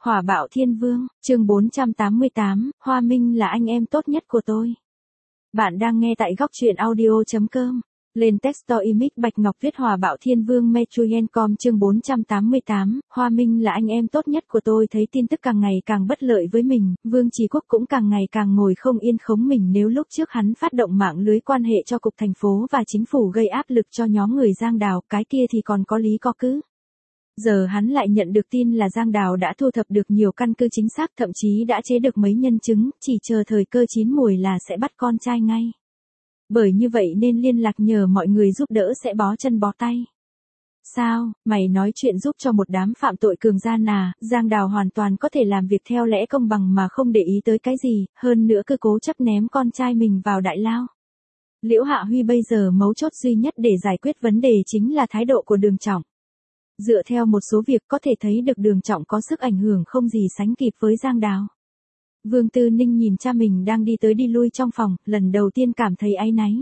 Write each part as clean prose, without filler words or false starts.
Hỏa bạo thiên vương, chương 488, Hoa Minh là anh em tốt nhất của tôi. Bạn đang nghe tại góc truyện audio.com. Lên Texto Image Bạch Ngọc viết Hỏa bạo thiên vương Mechuyen.com chương 488, Hoa Minh là anh em tốt nhất của tôi. Thấy tin tức càng ngày càng bất lợi với mình, Vương Chí Quốc cũng càng ngày càng ngồi không yên khống mình. Nếu lúc trước hắn phát động mạng lưới quan hệ cho cục thành phố và chính phủ gây áp lực cho nhóm người Giang Đào, cái kia thì còn có lý có cứ. Giờ hắn lại nhận được tin là Giang Đào đã thu thập được nhiều căn cứ chính xác, thậm chí đã chế được mấy nhân chứng, chỉ chờ thời cơ chín muồi là sẽ bắt con trai ngay. Bởi như vậy nên liên lạc nhờ mọi người giúp đỡ sẽ bó chân bó tay. Sao, mày nói chuyện giúp cho một đám phạm tội cường gian à? Giang Đào hoàn toàn có thể làm việc theo lẽ công bằng mà không để ý tới cái gì, hơn nữa cứ cố chấp ném con trai mình vào đại lao. Liễu Hạ Huy bây giờ mấu chốt duy nhất để giải quyết vấn đề chính là thái độ của Đường Trọng. Dựa theo một số việc có thể thấy được Đường Trọng có sức ảnh hưởng không gì sánh kịp với Giang Đào. Vương Tư Ninh nhìn cha mình đang đi tới đi lui trong phòng, lần đầu tiên cảm thấy áy náy.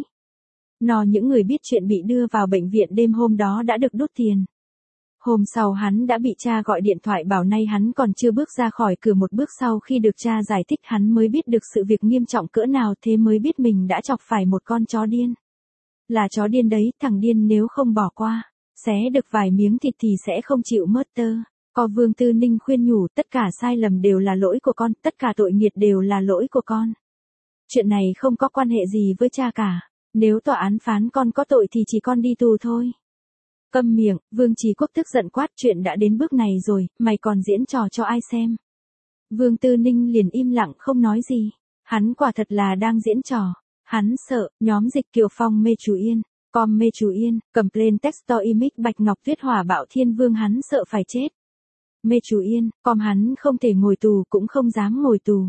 Những người biết chuyện bị đưa vào bệnh viện đêm hôm đó đã được đút tiền. Hôm sau hắn đã bị cha gọi điện thoại bảo nay hắn còn chưa bước ra khỏi cửa một bước, sau khi được cha giải thích hắn mới biết được sự việc nghiêm trọng cỡ nào, thế mới biết mình đã chọc phải một con chó điên. Là chó điên đấy, thằng điên nếu không bỏ qua, xé được vài miếng thịt thì sẽ không chịu mớt tơ. Vương Tư Ninh khuyên nhủ, tất cả sai lầm đều là lỗi của con, tất cả tội nghiệt đều là lỗi của con. Chuyện này không có quan hệ gì với cha cả, nếu tòa án phán con có tội thì chỉ con đi tù thôi. Câm miệng, Vương Chí Quốc tức giận quát, chuyện đã đến bước này rồi, mày còn diễn trò cho ai xem. Vương Tư Ninh liền im lặng không nói gì, hắn quả thật là đang diễn trò, hắn sợ, nhóm dịch Kiều Phong Mechuyen. Mechuyen, cầm plain texto image Bạch Ngọc viết Hỏa bạo thiên vương, hắn sợ phải chết. Mechuyen, hắn không thể ngồi tù, cũng không dám ngồi tù.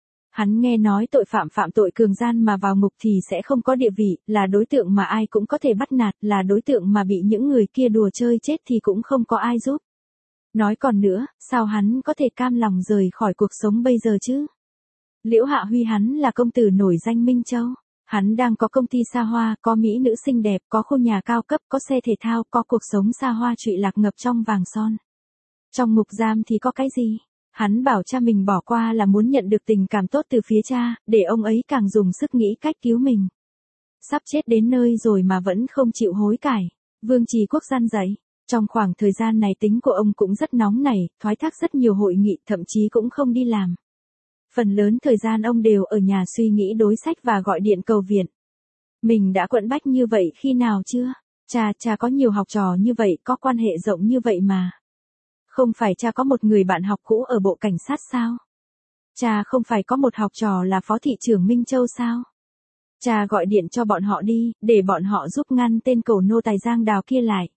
Hắn nghe nói tội phạm phạm tội cường gian mà vào ngục thì sẽ không có địa vị, là đối tượng mà ai cũng có thể bắt nạt, là đối tượng mà bị những người kia đùa chơi chết thì cũng không có ai giúp. Nói còn nữa, sao hắn có thể cam lòng rời khỏi cuộc sống bây giờ chứ? Liễu Hạ Huy hắn là công tử nổi danh Minh Châu. Hắn đang có công ty xa hoa, có mỹ nữ xinh đẹp, có khu nhà cao cấp, có xe thể thao, có cuộc sống xa hoa trụy lạc ngập trong vàng son. Trong ngục giam thì có cái gì? Hắn bảo cha mình bỏ qua là muốn nhận được tình cảm tốt từ phía cha, để ông ấy càng dùng sức nghĩ cách cứu mình. Sắp chết đến nơi rồi mà vẫn không chịu hối cải. Vương Chí Quốc gian dạy. Trong khoảng thời gian này tính của ông cũng rất nóng nảy, thoái thác rất nhiều hội nghị, thậm chí cũng không đi làm. Phần lớn thời gian ông đều ở nhà suy nghĩ đối sách và gọi điện cầu viện. Mình đã quẫn bách như vậy khi nào chưa? Cha có nhiều học trò như vậy, có quan hệ rộng như vậy mà. Không phải cha có một người bạn học cũ ở bộ cảnh sát sao? Cha không phải có một học trò là phó thị trưởng Minh Châu sao? Cha gọi điện cho bọn họ đi, để bọn họ giúp ngăn tên cẩu nô tài Giang Đào kia lại.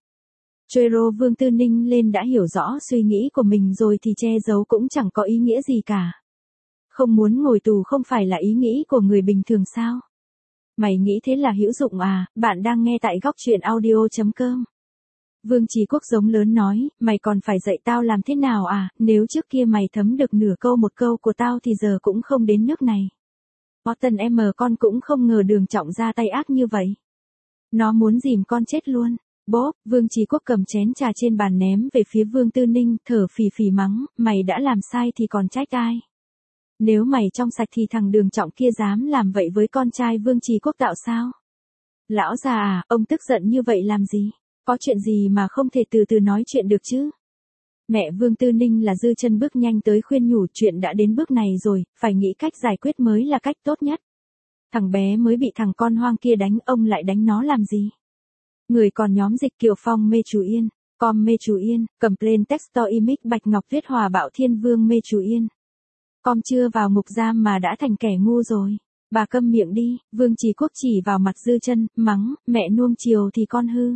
Trero Vương Tư Ninh lên đã hiểu rõ suy nghĩ của mình rồi thì che giấu cũng chẳng có ý nghĩa gì cả. Không muốn ngồi tù không phải là ý nghĩ của người bình thường sao? Mày nghĩ thế là hữu dụng à? Bạn đang nghe tại góc truyện audio.com. Vương Chí Quốc giống lớn nói, mày còn phải dạy tao làm thế nào à? Nếu trước kia mày thấm được nửa câu một câu của tao thì giờ cũng không đến nước này. Potten con cũng không ngờ Đường Trọng ra tay ác như vậy. Nó muốn dìm con chết luôn. Bốp, Vương Chí Quốc cầm chén trà trên bàn ném về phía Vương Tư Ninh, thở phì phì mắng, mày đã làm sai thì còn trách ai? Nếu mày trong sạch thì thằng Đường Trọng kia dám làm vậy với con trai Vương Chí Quốc tạo sao? Lão già à, ông tức giận như vậy làm gì? Có chuyện gì mà không thể từ từ nói chuyện được chứ? Mẹ Vương Tư Ninh là Dư Chân bước nhanh tới khuyên nhủ, chuyện đã đến bước này rồi, phải nghĩ cách giải quyết mới là cách tốt nhất. Thằng bé mới bị thằng con hoang kia đánh, ông lại đánh nó làm gì? Người còn nhóm dịch Kiều Phong Mechuyen, Mechuyen, cầm plain texto image Bạch Ngọc viết Hỏa bạo thiên vương Mechuyen. Chưa vào ngục giam mà đã thành kẻ ngu rồi. Bà câm miệng đi, Vương Chí Quốc chỉ vào mặt Dư Chân, mắng, mẹ nuông chiều thì con hư.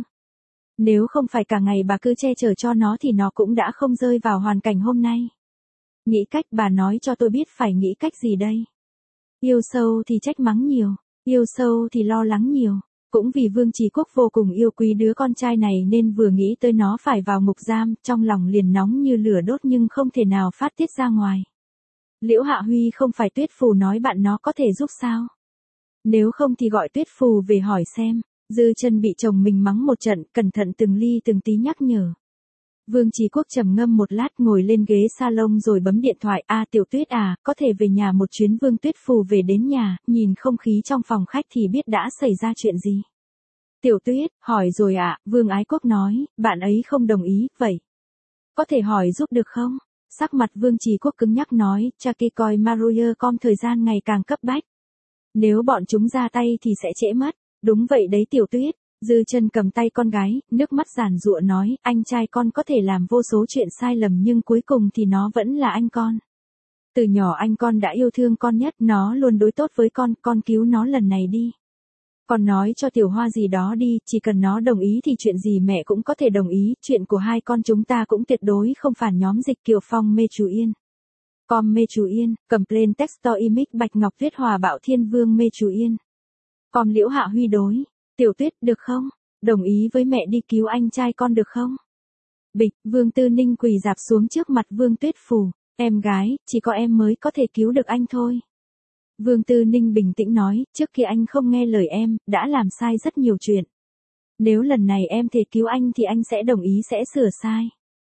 Nếu không phải cả ngày bà cứ che chở cho nó thì nó cũng đã không rơi vào hoàn cảnh hôm nay. Nghĩ cách, bà nói cho tôi biết phải nghĩ cách gì đây? Yêu sâu thì trách mắng nhiều, yêu sâu thì lo lắng nhiều. Cũng vì Vương Chí Quốc vô cùng yêu quý đứa con trai này nên vừa nghĩ tới nó phải vào ngục giam, trong lòng liền nóng như lửa đốt nhưng không thể nào phát tiết ra ngoài. Liễu Hạ Huy không phải Tuyết Phù nói bạn nó có thể giúp sao? Nếu không thì gọi Tuyết Phù về hỏi xem. Dư Chân bị chồng mình mắng một trận, cẩn thận từng ly từng tí nhắc nhở. Vương Chí Quốc trầm ngâm một lát ngồi lên ghế salon rồi bấm điện thoại. Tiểu Tuyết à, có thể về nhà một chuyến. Vương Tuyết Phù về đến nhà, nhìn không khí trong phòng khách thì biết đã xảy ra chuyện gì. Tiểu Tuyết, hỏi rồi ạ. Vương Ái Quốc nói, bạn ấy không đồng ý, vậy. Có thể hỏi giúp được không? Sắc mặt Vương Chí Quốc cứng nhắc nói, Chucky coi Maruyer.com thời gian ngày càng cấp bách. Nếu bọn chúng ra tay thì sẽ trễ mất. Đúng vậy đấy Tiểu Tuyết. Dư Chân cầm tay con gái, nước mắt giàn giụa nói, anh trai con có thể làm vô số chuyện sai lầm nhưng cuối cùng thì nó vẫn là anh con. Từ nhỏ anh con đã yêu thương con nhất, nó luôn đối tốt với con cứu nó lần này đi. Con nói cho Tiểu Hoa gì đó đi, chỉ cần nó đồng ý thì chuyện gì mẹ cũng có thể đồng ý, chuyện của hai con chúng ta cũng tuyệt đối không phản nhóm Dịch Kiều Phong Mê Chú Yên. Com Mê Chú Yên, Complain Textile Image Bạch Ngọc Tuyết Hòa Bạo Thiên Vương Mê Chú Yên. Com Liễu Hạ Huy đối. Tiểu Tuyết, được không? Đồng ý với mẹ đi cứu anh trai con được không? Bịch, Vương Tư Ninh quỳ rạp xuống trước mặt Vương Tuyết Phù. Em gái, chỉ có em mới có thể cứu được anh thôi. Vương Tư Ninh bình tĩnh nói, trước kia anh không nghe lời em, đã làm sai rất nhiều chuyện. Nếu lần này em thể cứu anh thì anh sẽ đồng ý sẽ sửa sai.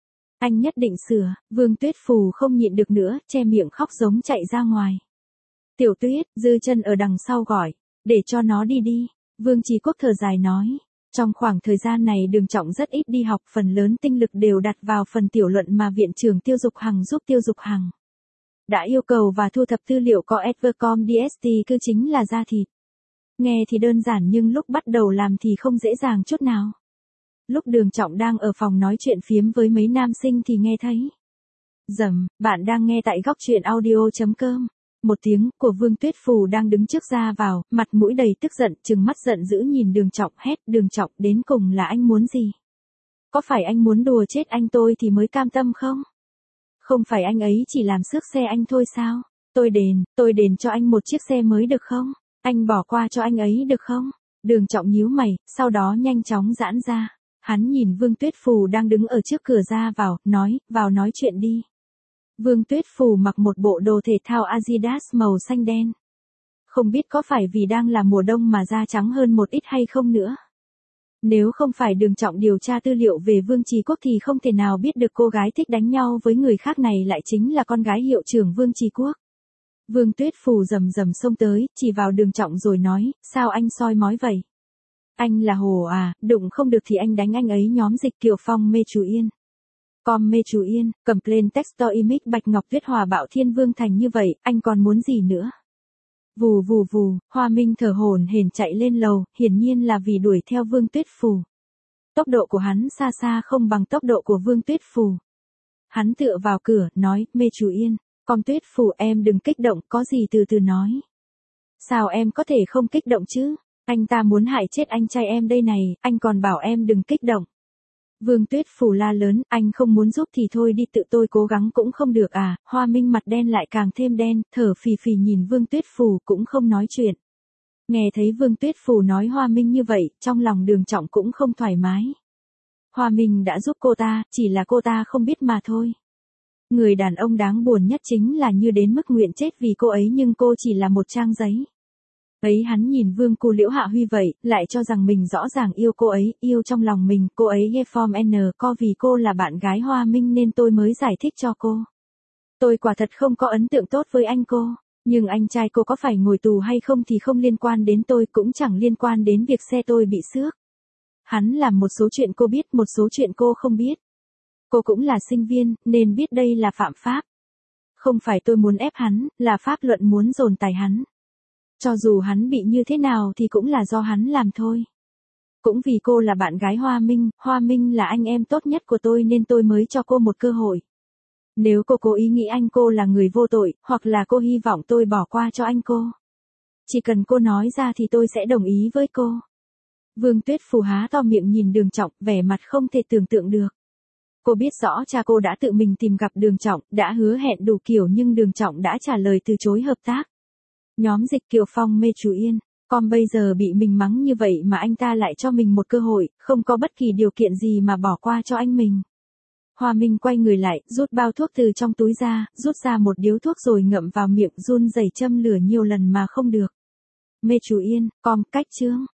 Anh nhất định sửa. Vương Tuyết Phù không nhịn được nữa, che miệng khóc giống chạy ra ngoài. Tiểu Tuyết, Dư Chân ở đằng sau gọi, để cho nó đi đi. Vương Chí Quốc thở dài nói, trong khoảng thời gian này Đường Trọng rất ít đi học, phần lớn tinh lực đều đặt vào phần tiểu luận mà Viện trưởng Tiêu Dục Hằng giúp Tiêu Dục Hằng đã yêu cầu và thu thập tư liệu có Evercom DST cứ chính là da thịt. Nghe thì đơn giản nhưng lúc bắt đầu làm thì không dễ dàng chút nào. Lúc Đường Trọng đang ở phòng nói chuyện phiếm với mấy nam sinh thì nghe thấy. Dầm, bạn đang nghe tại góc truyện audio.com. Một tiếng của Vương Tuyết Phù đang đứng trước ra vào, mặt mũi đầy tức giận, trừng mắt giận dữ nhìn Đường Trọng hét, Đường Trọng đến cùng là anh muốn gì? Có phải anh muốn đùa chết anh tôi thì mới cam tâm không? Không phải anh ấy chỉ làm xước xe anh thôi sao? Tôi đền cho anh một chiếc xe mới được không? Anh bỏ qua cho anh ấy được không? Đường Trọng nhíu mày, sau đó nhanh chóng giãn ra. Hắn nhìn Vương Tuyết Phù đang đứng ở trước cửa ra vào, nói, vào nói chuyện đi. Vương Tuyết Phù mặc một bộ đồ thể thao Adidas màu xanh đen. Không biết có phải vì đang là mùa đông mà da trắng hơn một ít hay không nữa. Nếu không phải Đường Trọng điều tra tư liệu về Vương Chí Quốc thì không thể nào biết được cô gái thích đánh nhau với người khác này lại chính là con gái hiệu trưởng Vương Chí Quốc. Vương Tuyết Phù rầm rầm xông tới, chỉ vào Đường Trọng rồi nói, sao anh soi mói vậy? Anh là hồ à, đụng không được thì anh đánh anh ấy. Nhóm Dịch Kiều Phong Mê Chú Yên. Com Mê Chú Yên, Complain Textile Image Bạch Ngọc Tuyết Hòa Bạo Thiên Vương thành như vậy, anh còn muốn gì nữa? Vù vù vù, Hoa Minh thở hổn hển chạy lên lầu, hiển nhiên là vì đuổi theo Vương Tuyết Phù. Tốc độ của hắn xa xa không bằng tốc độ của Vương Tuyết Phù. Hắn tựa vào cửa, nói, Mê Chú Yên, con Tuyết Phù em đừng kích động, có gì từ từ nói. Sao em có thể không kích động chứ? Anh ta muốn hại chết anh trai em đây này, anh còn bảo em đừng kích động. Vương Tuyết Phù la lớn, anh không muốn giúp thì thôi đi, tự tôi cố gắng cũng không được à? Hoa Minh mặt đen lại càng thêm đen, thở phì phì nhìn Vương Tuyết Phù cũng không nói chuyện. Nghe thấy Vương Tuyết Phù nói Hoa Minh như vậy, trong lòng Đường Trọng cũng không thoải mái. Hoa Minh đã giúp cô ta, chỉ là cô ta không biết mà thôi. Người đàn ông đáng buồn nhất chính là Như đến mức nguyện chết vì cô ấy nhưng cô chỉ là một trang giấy. Ấy hắn nhìn Vương Cô Liễu Hạ Huy vậy, lại cho rằng mình rõ ràng yêu cô ấy, yêu trong lòng mình, cô ấy nghe form N co vì cô là bạn gái Hoa Minh nên tôi mới giải thích cho cô. Tôi quả thật không có ấn tượng tốt với anh cô, nhưng anh trai cô có phải ngồi tù hay không thì không liên quan đến tôi, cũng chẳng liên quan đến việc xe tôi bị xước. Hắn làm một số chuyện cô biết, một số chuyện cô không biết. Cô cũng là sinh viên, nên biết đây là phạm pháp. Không phải tôi muốn ép hắn, là pháp luận muốn dồn tài hắn. Cho dù hắn bị như thế nào thì cũng là do hắn làm thôi. Cũng vì cô là bạn gái Hoa Minh là anh em tốt nhất của tôi nên tôi mới cho cô một cơ hội. Nếu cô cố ý nghĩ anh cô là người vô tội, hoặc là cô hy vọng tôi bỏ qua cho anh cô. Chỉ cần cô nói ra thì tôi sẽ đồng ý với cô. Vương Tuyết Phù há to miệng nhìn Đường Trọng, vẻ mặt không thể tưởng tượng được. Cô biết rõ cha cô đã tự mình tìm gặp Đường Trọng, đã hứa hẹn đủ kiểu nhưng Đường Trọng đã trả lời từ chối hợp tác. Nhóm Dịch Kiều Phong Mê Chú Yên, con bây giờ bị mình mắng như vậy mà anh ta lại cho mình một cơ hội, không có bất kỳ điều kiện gì mà bỏ qua cho anh mình. Hoa Minh quay người lại, rút bao thuốc từ trong túi ra, rút ra một điếu thuốc rồi ngậm vào miệng, run rẩy châm lửa nhiều lần mà không được. Mê Chú Yên, com, cách chương.